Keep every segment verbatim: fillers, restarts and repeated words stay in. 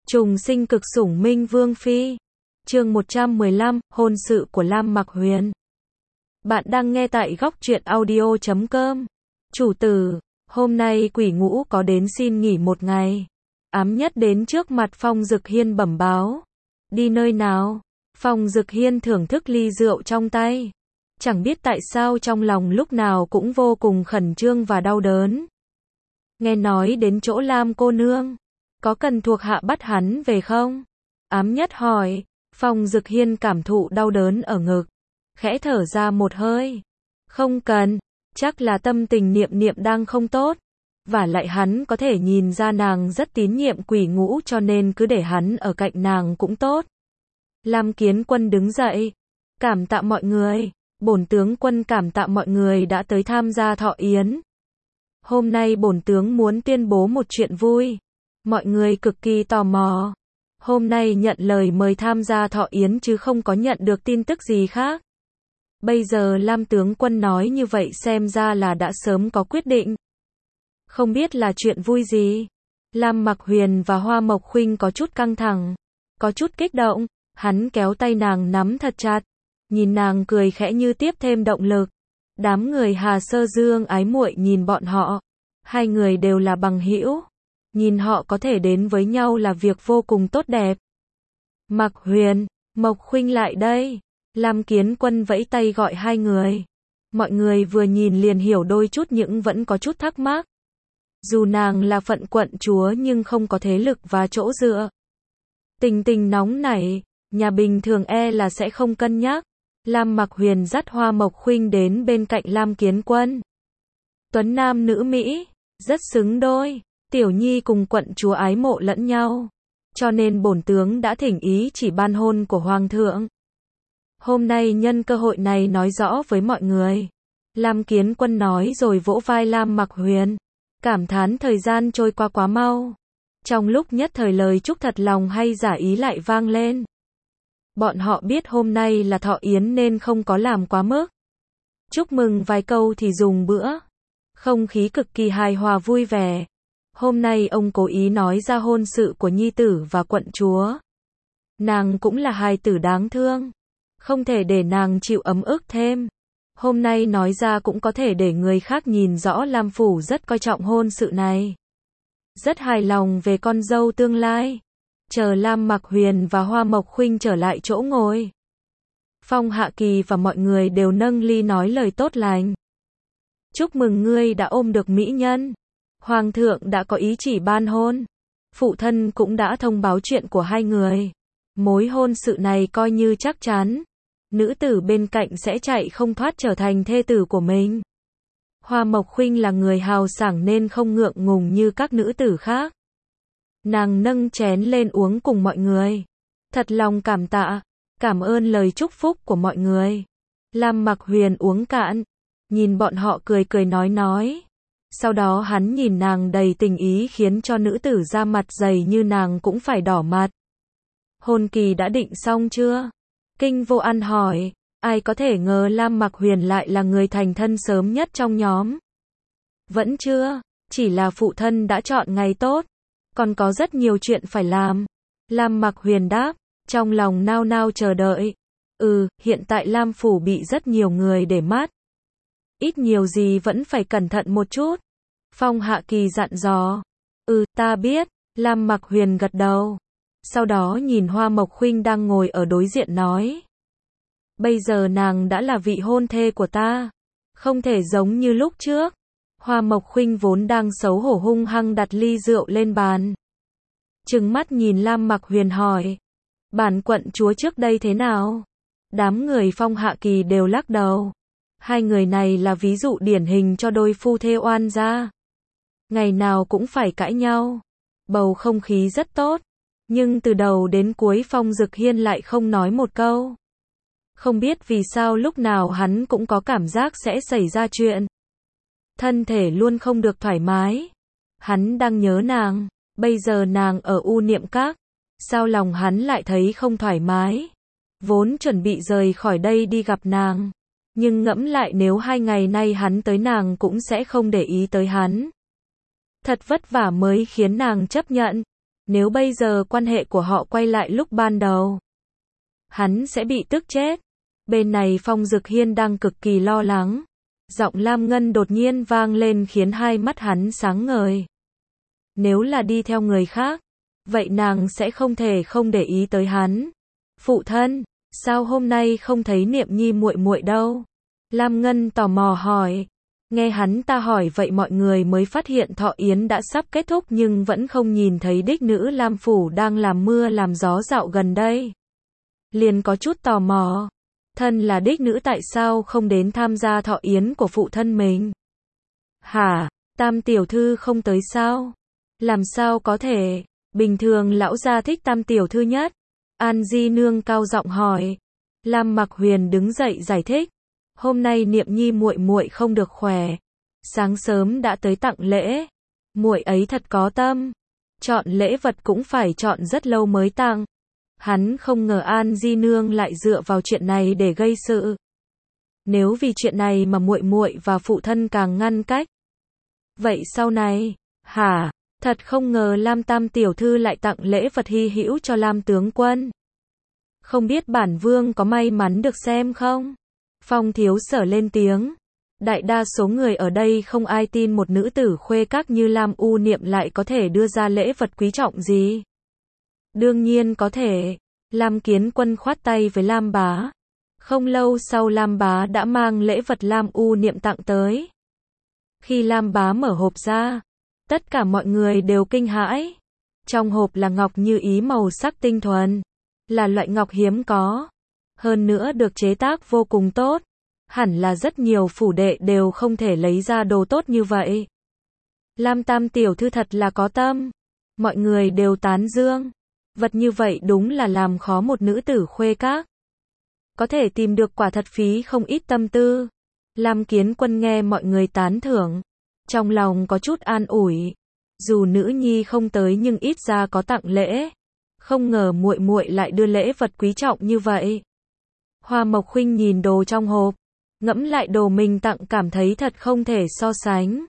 Trùng sinh cực sủng Minh Vương Phi. Chương một trăm mười lăm, hôn sự của Lam Mặc Huyền. Bạn đang nghe tại góc truyện audio chấm com. Chủ tử, hôm nay quỷ ngũ có đến xin nghỉ một ngày. Ám Nhất đến trước mặt Phong Dực Hiên bẩm báo. Đi nơi nào? Phong Dực Hiên thưởng thức ly rượu trong tay. Chẳng biết tại sao trong lòng lúc nào cũng vô cùng khẩn trương và đau đớn. Nghe nói đến chỗ Lam cô nương. Có cần thuộc hạ bắt hắn về không? Ám Nhất hỏi. Phong Dực Hiên cảm thụ đau đớn ở ngực. Khẽ thở ra một hơi. Không cần, chắc là tâm tình Niệm Niệm đang không tốt. Và lại hắn có thể nhìn ra nàng rất tín nhiệm quỷ ngũ cho nên cứ để hắn ở cạnh nàng cũng tốt. Lam Kiến Quân đứng dậy. Cảm tạ mọi người. Bổn tướng quân cảm tạ mọi người đã tới tham gia thọ yến. Hôm nay bổn tướng muốn tuyên bố một chuyện vui. Mọi người cực kỳ tò mò. Hôm nay nhận lời mời tham gia thọ yến chứ không có nhận được tin tức gì khác. Bây giờ Lam tướng quân nói như vậy xem ra là đã sớm có quyết định. Không biết là chuyện vui gì. Lam Mặc Huyền và Hoa Mộc Khuynh có chút căng thẳng, có chút kích động. Hắn kéo tay nàng nắm thật chặt, nhìn nàng cười khẽ như tiếp thêm động lực. Đám người Hà Sơ Dương ái muội nhìn bọn họ. Hai người đều là bằng hữu. Nhìn họ có thể đến với nhau là việc vô cùng tốt đẹp. Mặc Huyền, Mộc Khuynh lại đây. Lam Kiến Quân vẫy tay gọi hai người. Mọi người vừa nhìn liền hiểu đôi chút nhưng vẫn có chút thắc mắc. Dù nàng là phận quận chúa nhưng không có thế lực và chỗ dựa. Tình tình nóng nảy, nhà bình thường e là sẽ không cân nhắc. Lam Mặc Huyền dắt Hoa Mộc Khuynh đến bên cạnh Lam Kiến Quân. Tuấn nam nữ Mỹ, rất xứng đôi. Tiểu Nhi cùng quận chúa ái mộ lẫn nhau. Cho nên bổn tướng đã thỉnh ý chỉ ban hôn của Hoàng thượng. Hôm nay nhân cơ hội này nói rõ với mọi người. Lam Kiến Quân nói rồi vỗ vai Lam Mặc Huyền. Cảm thán thời gian trôi qua quá mau. Trong lúc nhất thời lời chúc thật lòng hay giả ý lại vang lên. Bọn họ biết hôm nay là thọ yến nên không có làm quá mức. Chúc mừng vài câu thì dùng bữa. Không khí cực kỳ hài hòa vui vẻ. Hôm nay ông cố ý nói ra hôn sự của nhi tử và quận chúa. Nàng cũng là hài tử đáng thương. Không thể để nàng chịu ấm ức thêm. Hôm nay nói ra cũng có thể để người khác nhìn rõ Lam Phủ rất coi trọng hôn sự này. Rất hài lòng về con dâu tương lai. Chờ Lam Mặc Huyền và Hoa Mộc Khuynh trở lại chỗ ngồi. Phong Hạ Kỳ và mọi người đều nâng ly nói lời tốt lành. Chúc mừng ngươi đã ôm được mỹ nhân. Hoàng thượng đã có ý chỉ ban hôn. Phụ thân cũng đã thông báo chuyện của hai người. Mối hôn sự này coi như chắc chắn. Nữ tử bên cạnh sẽ chạy không thoát trở thành thê tử của mình. Hoa Mộc Khuynh là người hào sảng nên không ngượng ngùng như các nữ tử khác. Nàng nâng chén lên uống cùng mọi người. Thật lòng cảm tạ. Cảm ơn lời chúc phúc của mọi người. Lam Mặc Huyền uống cạn. Nhìn bọn họ cười cười nói nói. Sau đó hắn nhìn nàng đầy tình ý khiến cho nữ tử da mặt dày như nàng cũng phải đỏ mặt. Hôn kỳ đã định xong chưa? Kinh Vô Ăn hỏi. Ai có thể ngờ Lam Mặc Huyền lại là người thành thân sớm nhất trong nhóm. Vẫn chưa, chỉ là phụ thân đã chọn ngày tốt. Còn có rất nhiều chuyện phải làm. Lam Mặc Huyền đáp, trong lòng nao nao chờ đợi. Ừ, hiện tại Lam Phủ bị rất nhiều người để mắt. Ít nhiều gì vẫn phải cẩn thận một chút. Phong Hạ Kỳ dặn dò. Ừ, ta biết. Lam Mặc Huyền gật đầu. Sau đó nhìn Hoa Mộc Khuynh đang ngồi ở đối diện nói. Bây giờ nàng đã là vị hôn thê của ta. Không thể giống như lúc trước. Hoa Mộc Khuynh vốn đang xấu hổ hung hăng đặt ly rượu lên bàn. Trừng mắt nhìn Lam Mặc Huyền hỏi. Bản quận chúa trước đây thế nào? Đám người Phong Hạ Kỳ đều lắc đầu. Hai người này là ví dụ điển hình cho đôi phu thê oan gia. Ngày nào cũng phải cãi nhau. Bầu không khí rất tốt. Nhưng từ đầu đến cuối Phong Dực Hiên lại không nói một câu. Không biết vì sao lúc nào hắn cũng có cảm giác sẽ xảy ra chuyện. Thân thể luôn không được thoải mái. Hắn đang nhớ nàng. Bây giờ nàng ở U Niệm Các. Sao lòng hắn lại thấy không thoải mái. Vốn chuẩn bị rời khỏi đây đi gặp nàng. Nhưng ngẫm lại nếu hai ngày nay hắn tới nàng cũng sẽ không để ý tới hắn. Thật vất vả mới khiến nàng chấp nhận. Nếu bây giờ quan hệ của họ quay lại lúc ban đầu, hắn sẽ bị tức chết. Bên này Phong Dực Hiên đang cực kỳ lo lắng. Giọng Lam Ngân đột nhiên vang lên khiến hai mắt hắn sáng ngời. Nếu là đi theo người khác, vậy nàng sẽ không thể không để ý tới hắn. Phụ thân, sao hôm nay không thấy Niệm Nhi muội muội đâu? Lam Ngân tò mò hỏi. Nghe hắn ta hỏi vậy mọi người mới phát hiện thọ yến đã sắp kết thúc nhưng vẫn không nhìn thấy đích nữ Lam Phủ đang làm mưa làm gió dạo gần đây. Liền có chút tò mò. Thân là đích nữ tại sao không đến tham gia thọ yến của phụ thân mình? Hả, Tam tiểu thư không tới sao? Làm sao có thể? Bình thường lão gia thích Tam tiểu thư nhất. An Di nương cao giọng hỏi. Lam Mặc Huyền đứng dậy giải thích. Hôm nay Niệm Nhi muội muội không được khỏe, sáng sớm đã tới tặng lễ. Muội ấy thật có tâm, chọn lễ vật cũng phải chọn rất lâu mới tặng. Hắn không ngờ An Di nương lại dựa vào chuyện này để gây sự. Nếu vì chuyện này mà muội muội và phụ thân càng ngăn cách, vậy sau này, hả? Thật không ngờ Lam Tam tiểu thư lại tặng lễ vật hy hữu cho Lam tướng quân. Không biết bản vương có may mắn được xem không? Phong Thiếu Sở lên tiếng. Đại đa số người ở đây không ai tin một nữ tử khuê các như Lam U Niệm lại có thể đưa ra lễ vật quý trọng gì. Đương nhiên có thể. Lam Kiến Quân khoát tay với Lam Bá. Không lâu sau Lam Bá đã mang lễ vật Lam U Niệm tặng tới. Khi Lam Bá mở hộp ra, tất cả mọi người đều kinh hãi. Trong hộp là ngọc như ý màu sắc tinh thuần, là loại ngọc hiếm có. Hơn nữa được chế tác vô cùng tốt. Hẳn là rất nhiều phủ đệ đều không thể lấy ra đồ tốt như vậy. Lam Tam tiểu thư thật là có tâm. Mọi người đều tán dương. Vật như vậy đúng là làm khó một nữ tử khuê các. Có thể tìm được quả thật phí không ít tâm tư. Lam Kiến Quân nghe mọi người tán thưởng, trong lòng có chút an ủi. Dù nữ nhi không tới nhưng ít ra có tặng lễ. Không ngờ muội muội lại đưa lễ vật quý trọng như vậy. Hoa Mộc Khuynh nhìn đồ trong hộp, ngẫm lại đồ mình tặng cảm thấy thật không thể so sánh.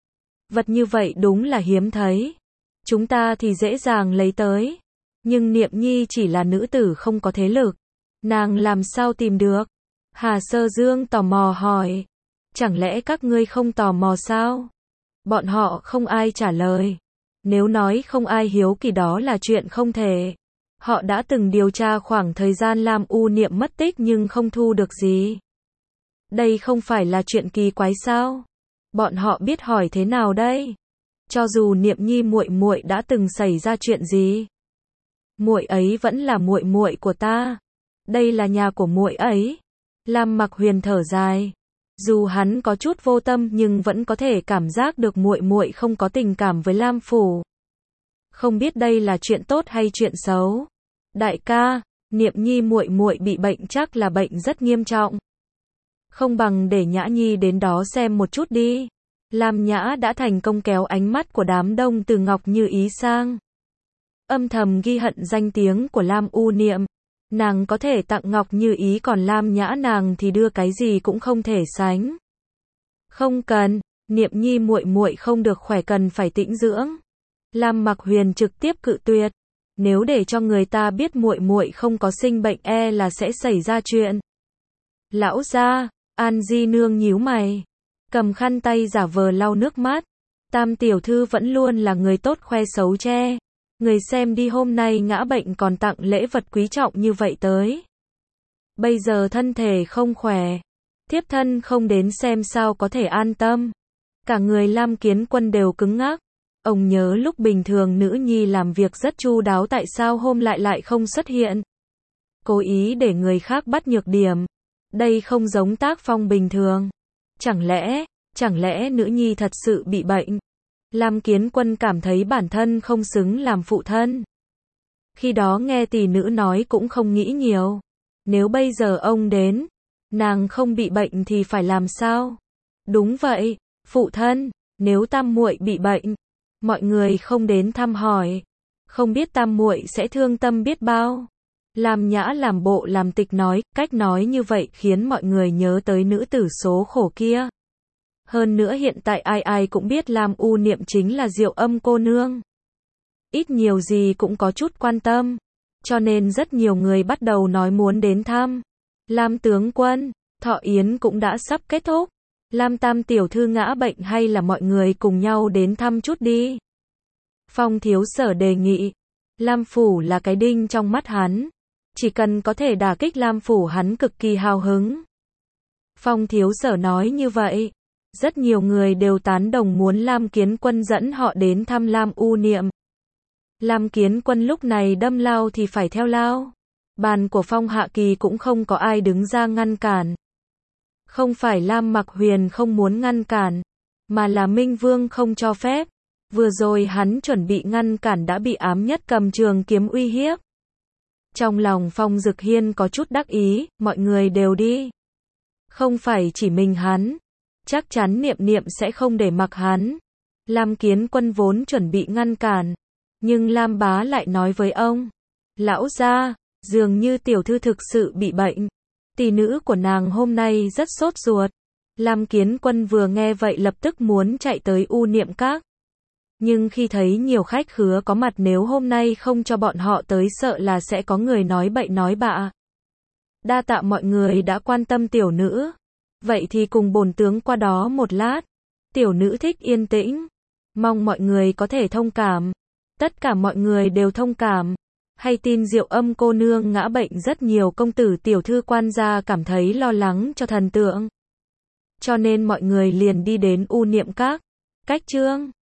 Vật như vậy đúng là hiếm thấy. Chúng ta thì dễ dàng lấy tới. Nhưng Niệm Nhi chỉ là nữ tử không có thế lực. Nàng làm sao tìm được? Hà Sơ Dương tò mò hỏi. Chẳng lẽ các ngươi không tò mò sao? Bọn họ không ai trả lời. Nếu nói không ai hiếu kỳ đó là chuyện không thể. Họ đã từng điều tra khoảng thời gian Lam U Niệm mất tích nhưng không thu được gì. Đây không phải là chuyện kỳ quái sao? Bọn họ biết hỏi thế nào đây? Cho dù Niệm Nhi muội muội đã từng xảy ra chuyện gì, muội ấy vẫn là muội muội của ta. Đây là nhà của muội ấy. Lam Mặc Huyền thở dài. Dù hắn có chút vô tâm nhưng vẫn có thể cảm giác được muội muội không có tình cảm với Lam phủ. Không biết đây là chuyện tốt hay chuyện xấu. Đại ca, Niệm Nhi muội muội bị bệnh chắc là bệnh rất nghiêm trọng. Không bằng để Nhã Nhi đến đó xem một chút đi. Lam Nhã đã thành công kéo ánh mắt của đám đông từ Ngọc Như Ý sang. Âm thầm ghi hận danh tiếng của Lam U Niệm. Nàng có thể tặng Ngọc Như Ý còn Lam Nhã nàng thì đưa cái gì cũng không thể sánh. Không cần, Niệm Nhi muội muội không được khỏe cần phải tĩnh dưỡng. Lam Mặc Huyền trực tiếp cự tuyệt. Nếu để cho người ta biết muội muội không có sinh bệnh e là sẽ xảy ra chuyện. Lão gia, An Di nương nhíu mày, cầm khăn tay giả vờ lau nước mắt. Tam tiểu thư vẫn luôn là người tốt khoe xấu che. Người xem đi hôm nay ngã bệnh còn tặng lễ vật quý trọng như vậy tới. Bây giờ thân thể không khỏe, thiếp thân không đến xem sao có thể an tâm. Cả người Lam Kiến Quân đều cứng ngắc. Ông nhớ lúc bình thường nữ nhi làm việc rất chu đáo tại sao hôm lại lại không xuất hiện. Cố ý để người khác bắt nhược điểm. Đây không giống tác phong bình thường. Chẳng lẽ, chẳng lẽ nữ nhi thật sự bị bệnh? Lam Kiến Quân cảm thấy bản thân không xứng làm phụ thân. Khi đó nghe tỷ nữ nói cũng không nghĩ nhiều. Nếu bây giờ ông đến, nàng không bị bệnh thì phải làm sao? Đúng vậy, phụ thân, nếu tam muội bị bệnh, mọi người không đến thăm hỏi, không biết tam muội sẽ thương tâm biết bao. Lam Nhã làm bộ làm tịch nói, cách nói như vậy khiến mọi người nhớ tới nữ tử số khổ kia. Hơn nữa hiện tại ai ai cũng biết Lam U Niệm chính là Diệu Âm cô nương. ít nhiều gì cũng có chút quan tâm. Cho nên rất nhiều người bắt đầu nói muốn đến thăm. Lam tướng quân, thọ yến cũng đã sắp kết thúc. Lam tam tiểu thư ngã bệnh hay là mọi người cùng nhau đến thăm chút đi. Phong thiếu sở đề nghị. Lam phủ là cái đinh trong mắt hắn. Chỉ cần có thể đả kích Lam phủ hắn cực kỳ hào hứng. Phong thiếu sở nói như vậy. Rất nhiều người đều tán đồng muốn Lam Kiến Quân dẫn họ đến thăm Lam U Niệm. Lam Kiến Quân lúc này đâm lao thì phải theo lao. Bàn của Phong Hạ Kỳ cũng không có ai đứng ra ngăn cản. Không phải Lam Mặc Huyền không muốn ngăn cản, mà là Minh Vương không cho phép. Vừa rồi hắn chuẩn bị ngăn cản đã bị Ám Nhất cầm trường kiếm uy hiếp. Trong lòng Phong Dực Hiên có chút đắc ý, mọi người đều đi. Không phải chỉ mình hắn, chắc chắn Niệm Niệm sẽ không để mặc hắn. Lam Kiến Quân vốn chuẩn bị ngăn cản, nhưng Lam Bá lại nói với ông, lão gia, dường như tiểu thư thực sự bị bệnh. Tỷ nữ của nàng hôm nay rất sốt ruột. Lam Kiến Quân vừa nghe vậy lập tức muốn chạy tới U Niệm Các. Nhưng khi thấy nhiều khách khứa có mặt nếu hôm nay không cho bọn họ tới sợ là sẽ có người nói bậy nói bạ. Đa tạ mọi người đã quan tâm tiểu nữ. Vậy thì cùng bổn tướng qua đó một lát. Tiểu nữ thích yên tĩnh. Mong mọi người có thể thông cảm. Tất cả mọi người đều thông cảm. Hay tin Diệu Âm cô nương ngã bệnh rất nhiều công tử tiểu thư quan gia cảm thấy lo lắng cho thần tượng. Cho nên mọi người liền đi đến U Niệm Các. Cách chương